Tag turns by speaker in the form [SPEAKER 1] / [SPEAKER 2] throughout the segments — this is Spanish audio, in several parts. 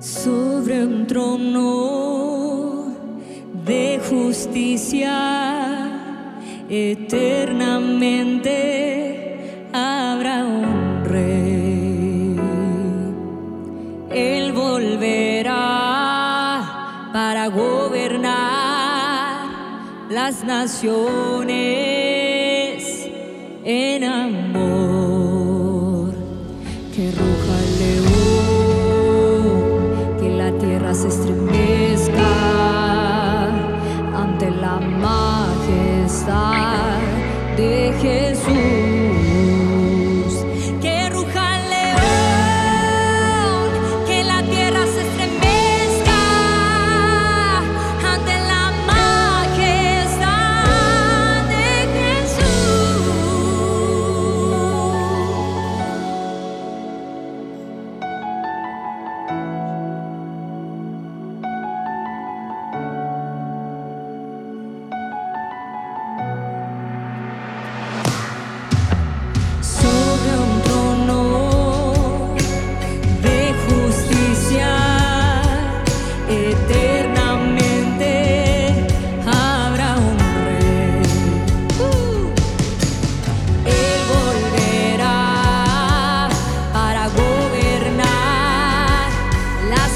[SPEAKER 1] sobre un trono de justicia, eternamente habrá un rey. Él volverá para gobernar las naciones en amor. Que ruja el león, que la tierra se estremezca ante la majestad de Jesús. Que ruja el león, que la tierra se estremezca ante la majestad de Jesús. Sobre un trono de justicia, eternamente habrá un rey. Él volverá para gobernar las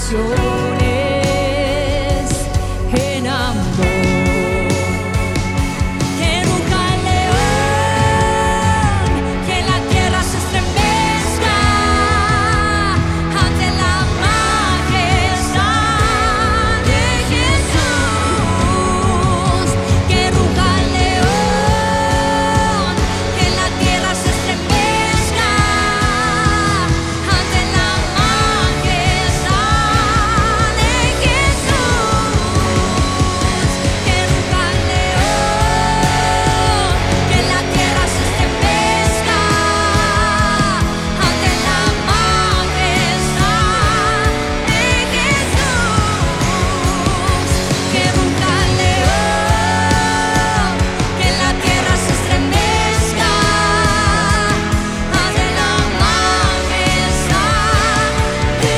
[SPEAKER 1] naciones en amor. Que ruja el león, que la tierra se estremezca ante la majestad de Jesús. Que ruja el león, que la tierra se estremezca ante la majestad de Jesús. Que ruja el león, que la tierra se estremezca ante la majestad de Jesús. Que ruja el león, que la tierra se estremezca ante la majestad de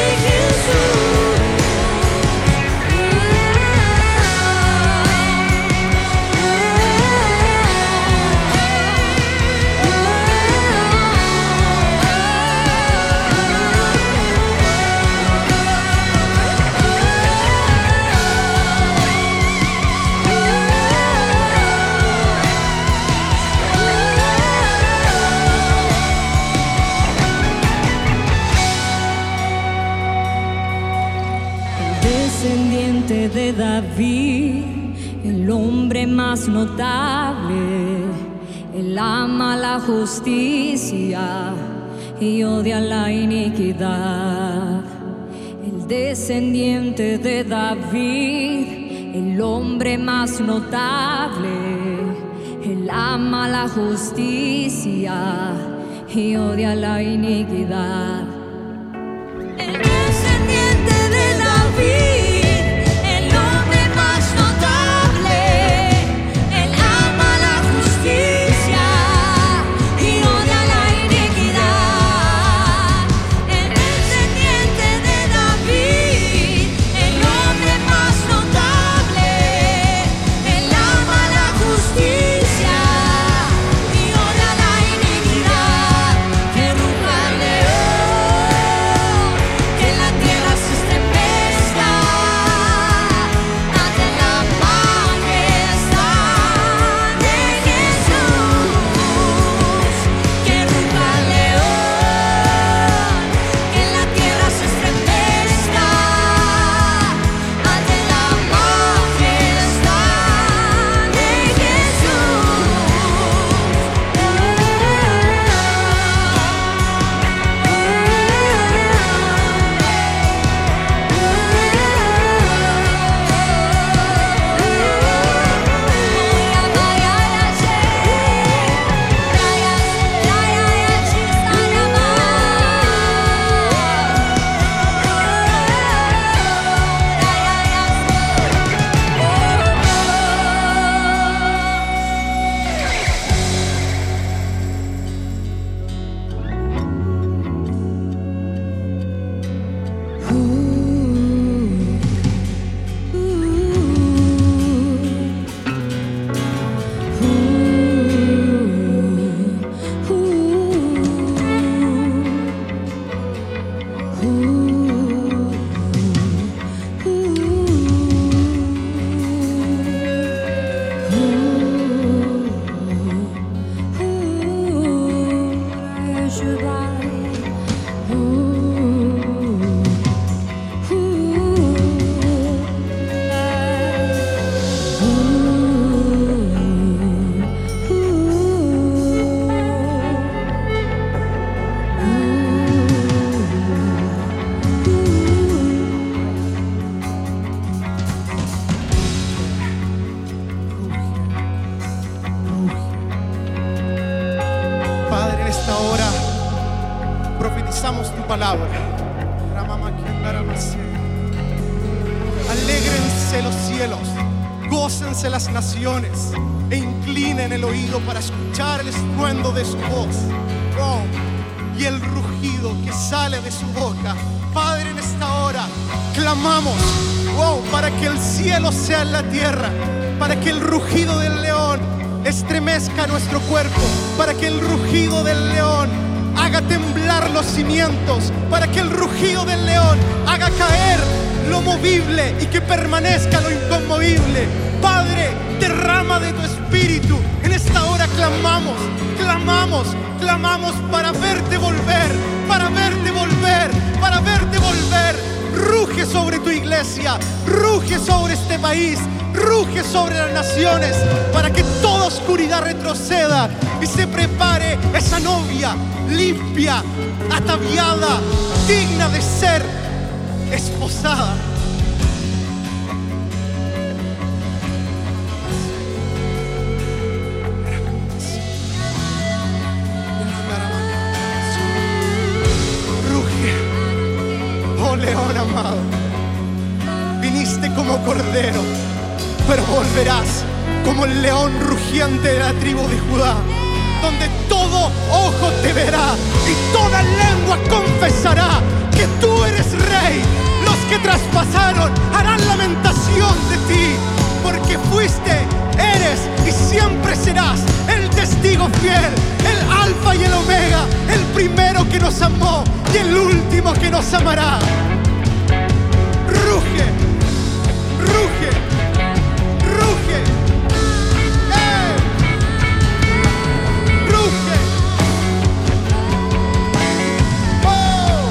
[SPEAKER 1] descendiente de David, el hombre más notable. Él ama la justicia y odia la iniquidad. El descendiente de David, el hombre más notable. Él ama la justicia y odia la iniquidad. El descendiente de David, el hombre más notable. Él ama la justicia y odia la iniquidad. El descendiente de David, el hombre más notable. Él ama la justicia y odia la iniquidad. Que ruja el león,
[SPEAKER 2] esta hora profetizamos tu palabra. Alégrense los cielos, gócense las naciones e inclinen el oído para escuchar el estruendo de su voz, oh, y el rugido que sale de su boca. Padre, en esta hora clamamos, oh, para que el cielo sea en la tierra, para que el rugido del león estremezca nuestro cuerpo, para que el rugido del león haga temblar los cimientos, para que el rugido del león haga caer lo movible y que permanezca lo inconmovible. Padre, derrama de tu espíritu. En esta hora clamamos, clamamos, clamamos para verte volver, para verte volver, para verte volver. Ruge sobre tu iglesia, ruge sobre este país, ruge sobre las naciones, para que toda oscuridad retroceda y se prepare esa novia limpia, ataviada, digna de ser esposada. Ruge, oh león amado, viniste como cordero, pero volverás como el león rugiente de la tribu de Judá, donde todo ojo te verá y toda lengua confesará que tú eres rey. Los que traspasaron harán lamentación de ti, porque fuiste, eres y siempre serás el testigo fiel, el alfa y el omega, el primero que nos amó y el último que nos amará. Ruge, ruge, ruge, ruge. Oh,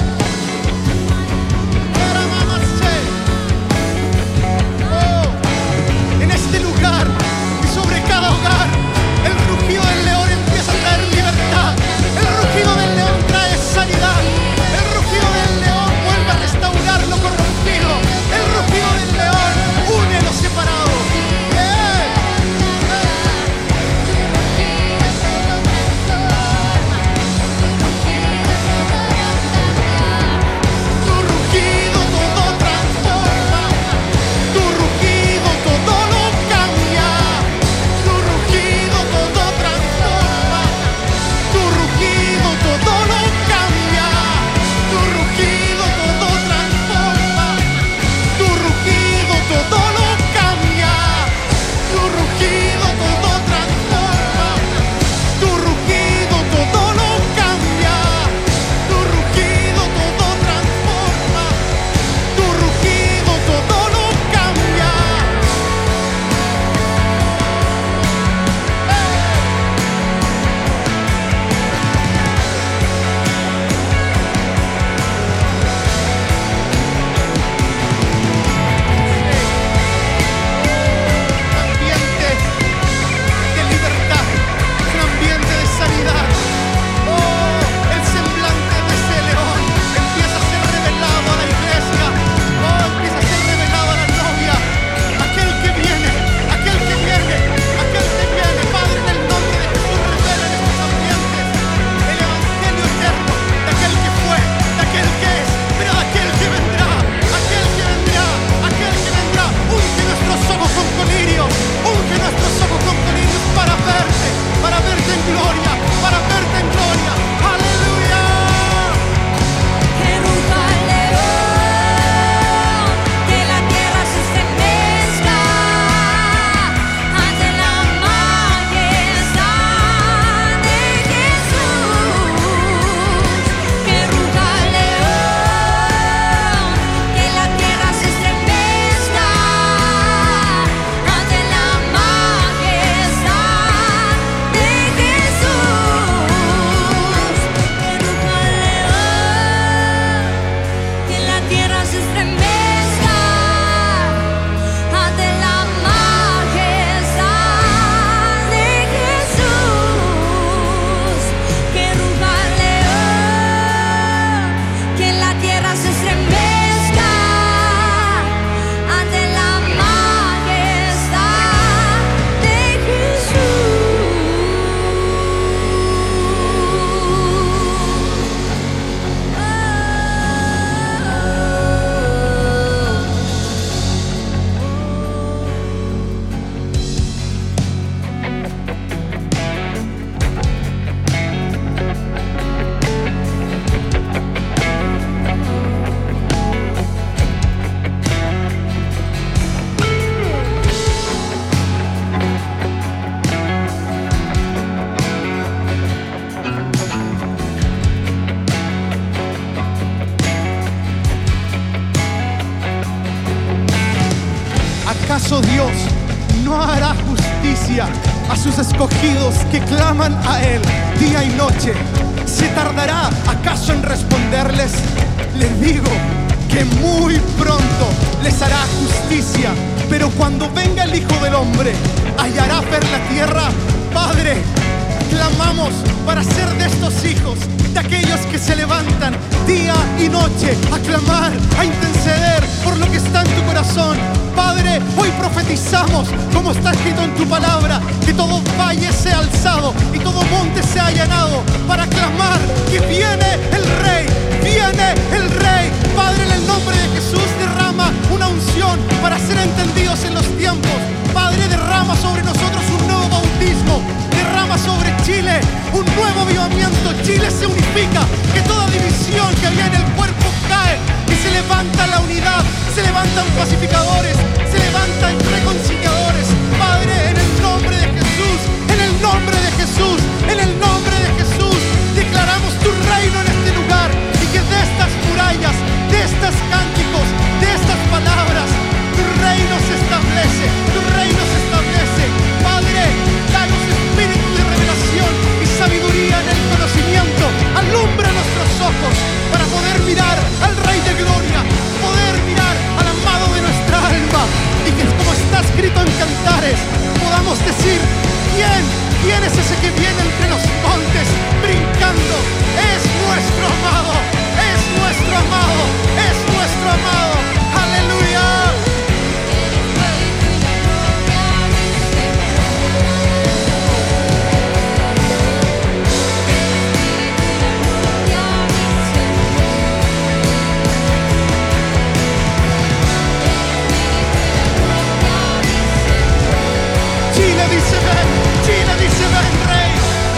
[SPEAKER 2] oh, en este lugar y sobre cada hogar, el rugido del león empieza a traer libertad. El rugido del león trae sanidad. El rugido del león vuelve a restaurar no hará justicia a sus escogidos que claman a Él día y noche. ¿Se tardará acaso en responderles? Les digo que muy pronto les hará justicia. Pero cuando venga el Hijo del Hombre, ¿hallará fe en la tierra? Padre, clamamos para ser de estos hijos, de aquellos que se levantan día y noche a clamar, a interceder por lo que está en tu corazón. Padre, hoy profetizamos, como está escrito en tu palabra, que todo valle sea alzado y todo monte sea allanado, para clamar que viene el Rey, viene el Rey. Padre, en el nombre de Jesús, derrama una unción para ser entendidos en los tiempos. Padre, derrama sobre nosotros un nuevo bautismo, derrama sobre Chile un nuevo avivamiento. Chile se unifica, que toda división que había en el cuerpo cae, que se levanta la unidad, se levantan pacificadores, se levantan reconciliadores. Padre, en el nombre de Jesús, en el nombre de Jesús, en el nombre de Jesús, declaramos tu reino en este lugar, y que de estas murallas, de estos cánticos, de estas palabras, tu reino se establece, tu reino se establece. Padre, danos espíritu de revelación y sabiduría en el conocimiento. Alumbra nuestros ojos para poder mirar al Rey de Gloria, poder mirar al amado de nuestra alma, y que, como está escrito en Cantares, podamos decir: ¿Quién es ese que viene entre los montes brincando? Es nuestro amado, es nuestro amado, es nuestro amado. ¡Aleluya! Chile dice ven, Rey.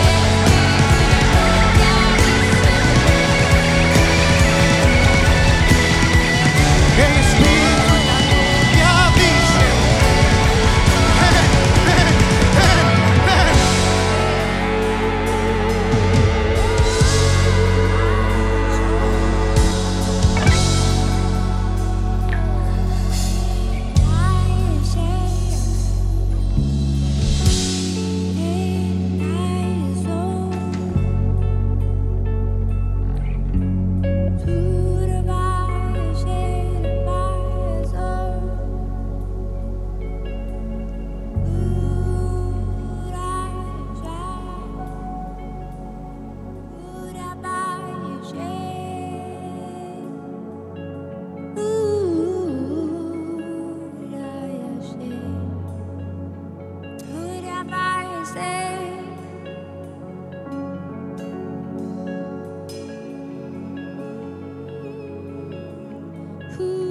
[SPEAKER 2] El Espíritu ya dice ven.
[SPEAKER 1] Ooh.